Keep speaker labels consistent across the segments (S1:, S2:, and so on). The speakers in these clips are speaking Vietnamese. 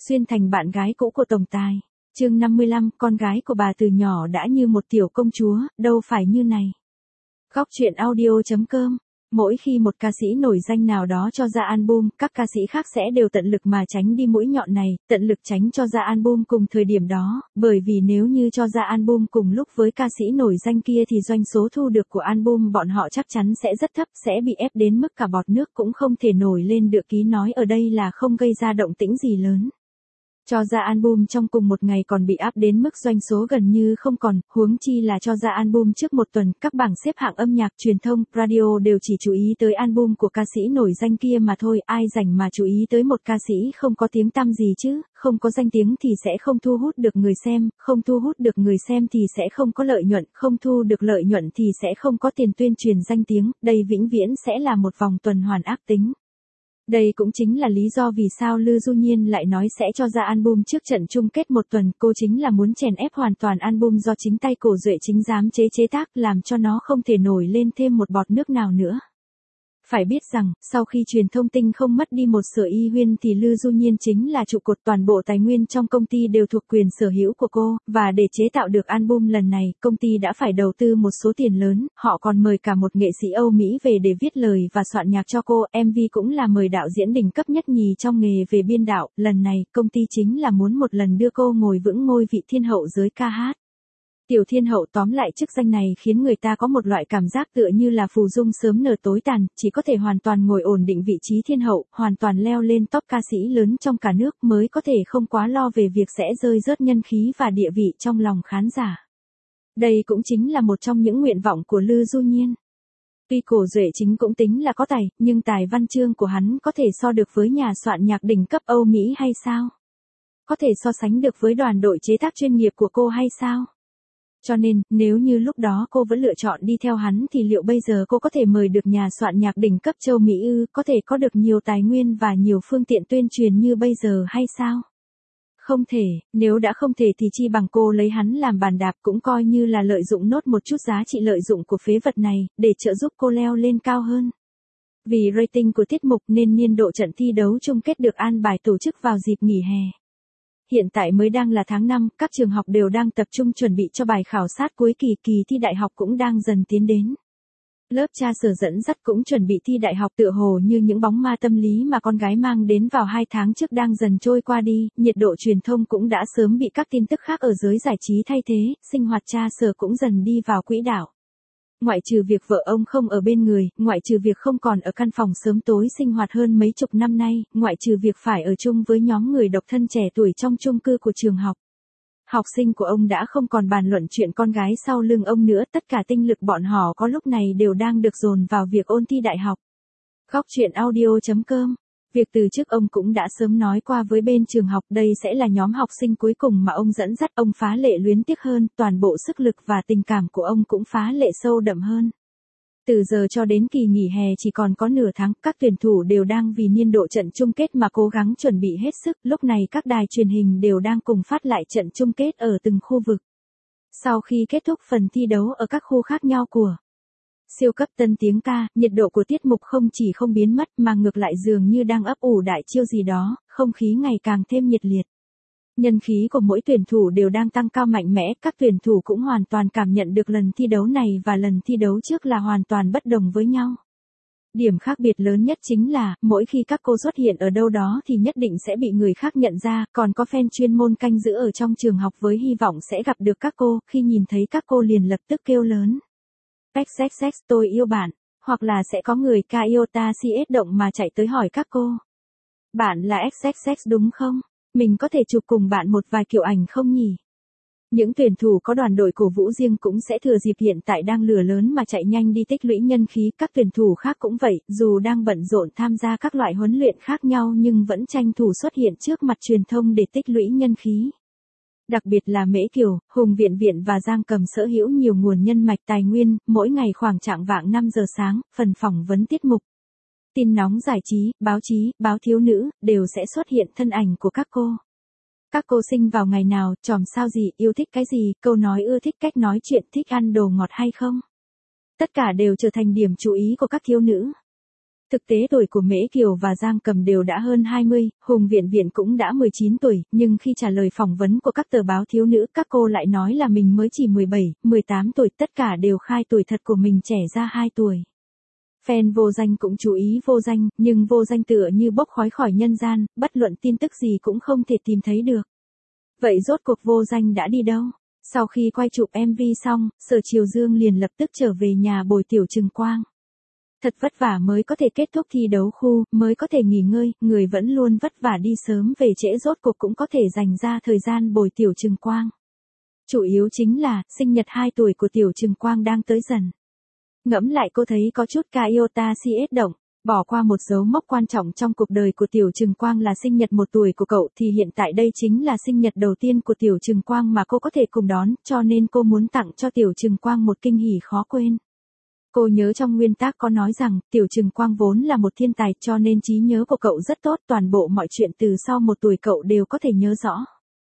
S1: xuyên thành bạn gái cũ của tổng tài. Chương 55, con gái của bà từ nhỏ đã như một tiểu công chúa, đâu phải như này. Góc truyện audio.com. Mỗi khi một ca sĩ nổi danh nào đó cho ra album, các ca sĩ khác sẽ đều tận lực mà tránh đi mũi nhọn này, tận lực tránh cho ra album cùng thời điểm đó, bởi vì nếu như cho ra album cùng lúc với ca sĩ nổi danh kia thì doanh số thu được của album bọn họ chắc chắn sẽ rất thấp, sẽ bị ép đến mức cả bọt nước cũng không thể nổi lên được. Ký nói ở đây là không gây ra động tĩnh gì lớn. Cho ra album trong cùng một ngày còn bị áp đến mức doanh số gần như không còn, huống chi là cho ra album trước một tuần, các bảng xếp hạng âm nhạc, truyền thông, radio đều chỉ chú ý tới album của ca sĩ nổi danh kia mà thôi, ai rảnh mà chú ý tới một ca sĩ không có tiếng tăm gì chứ, không có danh tiếng thì sẽ không thu hút được người xem, không thu hút được người xem thì sẽ không có lợi nhuận, không thu được lợi nhuận thì sẽ không có tiền tuyên truyền danh tiếng, đây vĩnh viễn sẽ là một vòng tuần hoàn ác tính. Đây cũng chính là lý do vì sao Lư Du Nhiên lại nói sẽ cho ra album trước trận chung kết một tuần, cô chính là muốn chèn ép hoàn toàn album do chính tay Cổ Duệ chính dám chế tác, làm cho nó không thể nổi lên thêm một bọt nước nào nữa. Phải biết rằng, sau khi truyền thông tinh không mất đi một Sở Y Huyên thì Lư Du Nhiên chính là trụ cột, toàn bộ tài nguyên trong công ty đều thuộc quyền sở hữu của cô, và để chế tạo được album lần này, công ty đã phải đầu tư một số tiền lớn, họ còn mời cả một nghệ sĩ Âu Mỹ về để viết lời và soạn nhạc cho cô, MV cũng là mời đạo diễn đỉnh cấp nhất nhì trong nghề về biên đạo, lần này, công ty chính là muốn một lần đưa cô ngồi vững ngôi vị thiên hậu giới ca hát. Tiểu thiên hậu tóm lại chức danh này khiến người ta có một loại cảm giác tựa như là phù dung sớm nở tối tàn, chỉ có thể hoàn toàn ngồi ổn định vị trí thiên hậu, hoàn toàn leo lên top ca sĩ lớn trong cả nước mới có thể không quá lo về việc sẽ rơi rớt nhân khí và địa vị trong lòng khán giả. Đây cũng chính là một trong những nguyện vọng của Lư Du Nhiên. Tuy Cổ Duệ chính cũng tính là có tài, nhưng tài văn chương của hắn có thể so được với nhà soạn nhạc đỉnh cấp Âu Mỹ hay sao? Có thể so sánh được với đoàn đội chế tác chuyên nghiệp của cô hay sao? Cho nên, nếu như lúc đó cô vẫn lựa chọn đi theo hắn thì liệu bây giờ cô có thể mời được nhà soạn nhạc đỉnh cấp châu Mỹ ư, có thể có được nhiều tài nguyên và nhiều phương tiện tuyên truyền như bây giờ hay sao? Không thể, nếu đã không thể thì chi bằng cô lấy hắn làm bàn đạp, cũng coi như là lợi dụng nốt một chút giá trị lợi dụng của phế vật này, để trợ giúp cô leo lên cao hơn. Vì rating của tiết mục nên niên độ trận thi đấu chung kết được an bài tổ chức vào dịp nghỉ hè. Hiện tại mới đang là tháng 5, các trường học đều đang tập trung chuẩn bị cho bài khảo sát cuối kỳ, kỳ thi đại học cũng đang dần tiến đến. Lớp cha Sở dẫn dắt cũng chuẩn bị thi đại học, tựa hồ như những bóng ma tâm lý mà con gái mang đến vào 2 tháng trước đang dần trôi qua đi, nhiệt độ truyền thông cũng đã sớm bị các tin tức khác ở giới giải trí thay thế, sinh hoạt cha Sở cũng dần đi vào quỹ đạo. Ngoại trừ việc vợ ông không ở bên người, ngoại trừ việc không còn ở căn phòng sớm tối sinh hoạt hơn mấy chục năm nay, ngoại trừ việc phải ở chung với nhóm người độc thân trẻ tuổi trong chung cư của trường học. Học sinh của ông đã không còn bàn luận chuyện con gái sau lưng ông nữa, tất cả tinh lực bọn họ có lúc này đều đang được dồn vào việc ôn thi đại học. Góc truyện audio.com. Việc từ trước ông cũng đã sớm nói qua với bên trường học, đây sẽ là nhóm học sinh cuối cùng mà ông dẫn dắt, ông phá lệ luyến tiếc hơn, toàn bộ sức lực và tình cảm của ông cũng phá lệ sâu đậm hơn. Từ giờ cho đến kỳ nghỉ hè chỉ còn có nửa tháng, các tuyển thủ đều đang vì niên độ trận chung kết mà cố gắng chuẩn bị hết sức, lúc này các đài truyền hình đều đang cùng phát lại trận chung kết ở từng khu vực. Sau khi kết thúc phần thi đấu ở các khu khác nhau của siêu cấp tân tiếng ca, nhiệt độ của tiết mục không chỉ không biến mất mà ngược lại dường như đang ấp ủ đại chiêu gì đó, không khí ngày càng thêm nhiệt liệt. Nhân khí của mỗi tuyển thủ đều đang tăng cao mạnh mẽ, các tuyển thủ cũng hoàn toàn cảm nhận được lần thi đấu này và lần thi đấu trước là hoàn toàn bất đồng với nhau. Điểm khác biệt lớn nhất chính là, mỗi khi các cô xuất hiện ở đâu đó thì nhất định sẽ bị người khác nhận ra, còn có fan chuyên môn canh giữ ở trong trường học với hy vọng sẽ gặp được các cô, khi nhìn thấy các cô liền lập tức kêu lớn. XXX tôi yêu bạn, hoặc là sẽ có người ca Iota CS động mà chạy tới hỏi các cô. Bạn là XXX đúng không? Mình có thể chụp cùng bạn một vài kiểu ảnh không nhỉ? Những tuyển thủ có đoàn đội cổ vũ riêng cũng sẽ thừa dịp hiện tại đang lửa lớn mà chạy nhanh đi tích lũy nhân khí, các tuyển thủ khác cũng vậy, dù đang bận rộn tham gia các loại huấn luyện khác nhau nhưng vẫn tranh thủ xuất hiện trước mặt truyền thông để tích lũy nhân khí. Đặc biệt là Mễ Kiều, Hùng Viện Viện và Giang Cầm sở hữu nhiều nguồn nhân mạch tài nguyên, mỗi ngày khoảng chạng vạng 5 giờ sáng, phần phỏng vấn tiết mục, tin nóng giải trí, báo thiếu nữ, đều sẽ xuất hiện thân ảnh của các cô. Các cô sinh vào ngày nào, chòm sao gì, yêu thích cái gì, câu nói ưa thích cách nói chuyện, thích ăn đồ ngọt hay không. Tất cả đều trở thành điểm chú ý của các thiếu nữ. Thực tế tuổi của Mễ Kiều và Giang Cầm đều đã hơn 20, Hùng Viện Viện cũng đã 19 tuổi, nhưng khi trả lời phỏng vấn của các tờ báo thiếu nữ, các cô lại nói là mình mới chỉ 17, 18 tuổi, tất cả đều khai tuổi thật của mình trẻ ra 2 tuổi. Fan Vô Danh cũng chú ý Vô Danh, nhưng Vô Danh tựa như bốc khói khỏi nhân gian, bất luận tin tức gì cũng không thể tìm thấy được. Vậy rốt cuộc Vô Danh đã đi đâu? Sau khi quay chụp MV xong, Sở Triều Dương liền lập tức trở về nhà bồi Tiểu Trừng Quang. Thật vất vả mới có thể kết thúc thi đấu khu, mới có thể nghỉ ngơi, người vẫn luôn vất vả đi sớm về trễ rốt cuộc cũng có thể dành ra thời gian bồi Tiểu Trừng Quang. Chủ yếu chính là, sinh nhật 2 tuổi của Tiểu Trừng Quang đang tới dần. Ngẫm lại cô thấy có chút Iota CS động, bỏ qua một dấu mốc quan trọng trong cuộc đời của Tiểu Trừng Quang là sinh nhật 1 tuổi của cậu thì hiện tại đây chính là sinh nhật đầu tiên của Tiểu Trừng Quang mà cô có thể cùng đón, cho nên cô muốn tặng cho Tiểu Trừng Quang một kinh hỉ khó quên. Cô nhớ trong nguyên tác có nói rằng, Tiểu Trừng Quang vốn là một thiên tài cho nên trí nhớ của cậu rất tốt, toàn bộ mọi chuyện từ sau 1 tuổi cậu đều có thể nhớ rõ.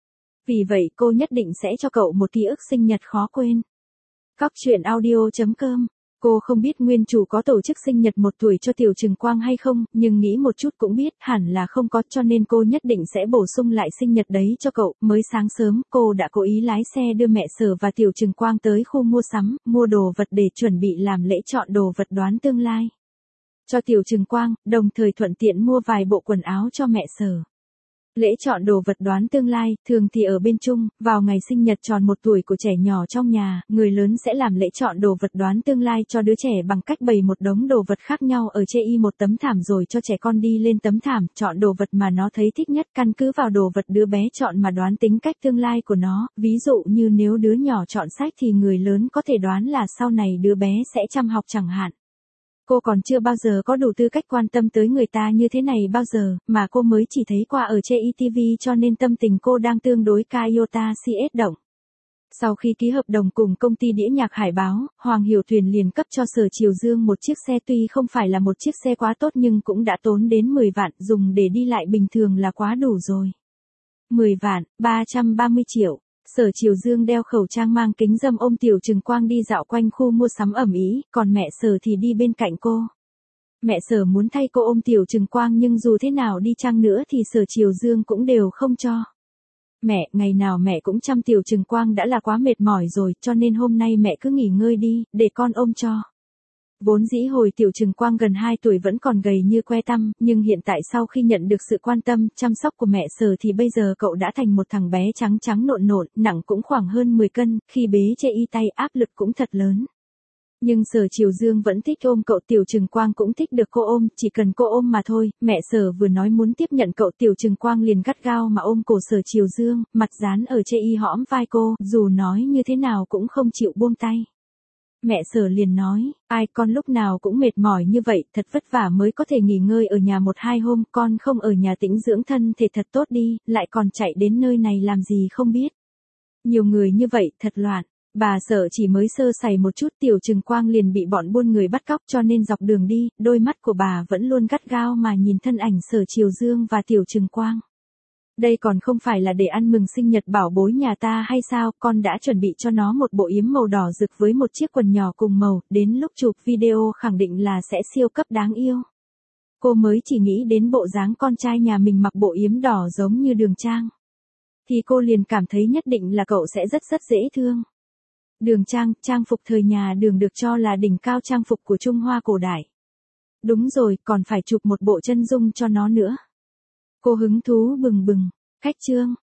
S1: Vì vậy cô nhất định sẽ cho cậu một ký ức sinh nhật khó quên. Góc truyện audio.com. Cô không biết nguyên chủ có tổ chức sinh nhật 1 tuổi cho Tiểu Trừng Quang hay không, nhưng nghĩ một chút cũng biết hẳn là không có, cho nên cô nhất định sẽ bổ sung lại sinh nhật đấy cho cậu. Mới sáng sớm, cô đã cố ý lái xe đưa mẹ Sở và Tiểu Trừng Quang tới khu mua sắm, mua đồ vật để chuẩn bị làm lễ chọn đồ vật đoán tương lai cho Tiểu Trừng Quang, đồng thời thuận tiện mua vài bộ quần áo cho mẹ Sở. Lễ chọn đồ vật đoán tương lai, thường thì ở bên chung, vào ngày sinh nhật tròn 1 tuổi của trẻ nhỏ trong nhà, người lớn sẽ làm lễ chọn đồ vật đoán tương lai cho đứa trẻ bằng cách bày một đống đồ vật khác nhau ở trên một tấm thảm rồi cho trẻ con đi lên tấm thảm, chọn đồ vật mà nó thấy thích nhất, căn cứ vào đồ vật đứa bé chọn mà đoán tính cách tương lai của nó, ví dụ như nếu đứa nhỏ chọn sách thì người lớn có thể đoán là sau này đứa bé sẽ chăm học chẳng hạn. Cô còn chưa bao giờ có đủ tư cách quan tâm tới người ta như thế này bao giờ, mà cô mới chỉ thấy qua ở trên ETV cho nên tâm tình cô đang tương đối Iota CS động. Sau khi ký hợp đồng cùng công ty đĩa nhạc Hải Báo, Hoàng Hiểu Tuyền liền cấp cho Sở Triều Dương một chiếc xe tuy không phải là một chiếc xe quá tốt nhưng cũng đã tốn đến 10 vạn, dùng để đi lại bình thường là quá đủ rồi. 10 vạn, 330 triệu. Sở Triều Dương đeo khẩu trang mang kính râm ôm Tiểu Trừng Quang đi dạo quanh khu mua sắm ẩm ý, còn mẹ Sở thì đi bên cạnh cô. Mẹ Sở muốn thay cô ôm Tiểu Trừng Quang nhưng dù thế nào đi chăng nữa thì Sở Triều Dương cũng đều không cho. Mẹ, ngày nào mẹ cũng chăm Tiểu Trừng Quang đã là quá mệt mỏi rồi, cho nên hôm nay mẹ cứ nghỉ ngơi đi, để con ôm cho. Vốn dĩ hồi Tiểu Trừng Quang gần 2 tuổi vẫn còn gầy như que tăm, nhưng hiện tại sau khi nhận được sự quan tâm, chăm sóc của mẹ Sở thì bây giờ cậu đã thành một thằng bé trắng trắng nộn nộn, nặng cũng khoảng hơn 10 cân, khi bế trên y tay áp lực cũng thật lớn. Nhưng Sở Triều Dương vẫn thích ôm cậu, Tiểu Trừng Quang cũng thích được cô ôm, chỉ cần cô ôm mà thôi. Mẹ Sở vừa nói muốn tiếp nhận cậu, Tiểu Trừng Quang liền gắt gao mà ôm cổ Sở Triều Dương, mặt dán ở trên y hõm vai cô, dù nói như thế nào cũng không chịu buông tay. Mẹ Sở liền nói, ai con lúc nào cũng mệt mỏi như vậy, thật vất vả mới có thể nghỉ ngơi ở nhà 1-2 hôm, con không ở nhà tĩnh dưỡng thân thể thật tốt đi, lại còn chạy đến nơi này làm gì không biết. Nhiều người như vậy, thật loạn. Bà Sở chỉ mới sơ sẩy một chút, Tiểu Trừng Quang liền bị bọn buôn người bắt cóc cho nên dọc đường đi, đôi mắt của bà vẫn luôn gắt gao mà nhìn thân ảnh Sở Triều Dương và Tiểu Trừng Quang. Đây còn không phải là để ăn mừng sinh nhật bảo bối nhà ta hay sao, con đã chuẩn bị cho nó một bộ yếm màu đỏ rực với một chiếc quần nhỏ cùng màu, đến lúc chụp video khẳng định là sẽ siêu cấp đáng yêu. Cô mới chỉ nghĩ đến bộ dáng con trai nhà mình mặc bộ yếm đỏ giống như Đường Trang. Thì cô liền cảm thấy nhất định là cậu sẽ rất dễ thương. Đường Trang, trang phục thời nhà Đường được cho là đỉnh cao trang phục của Trung Hoa cổ đại. Đúng rồi, còn phải chụp một bộ chân dung cho nó nữa. Cô hứng thú bừng bừng. Cách chương.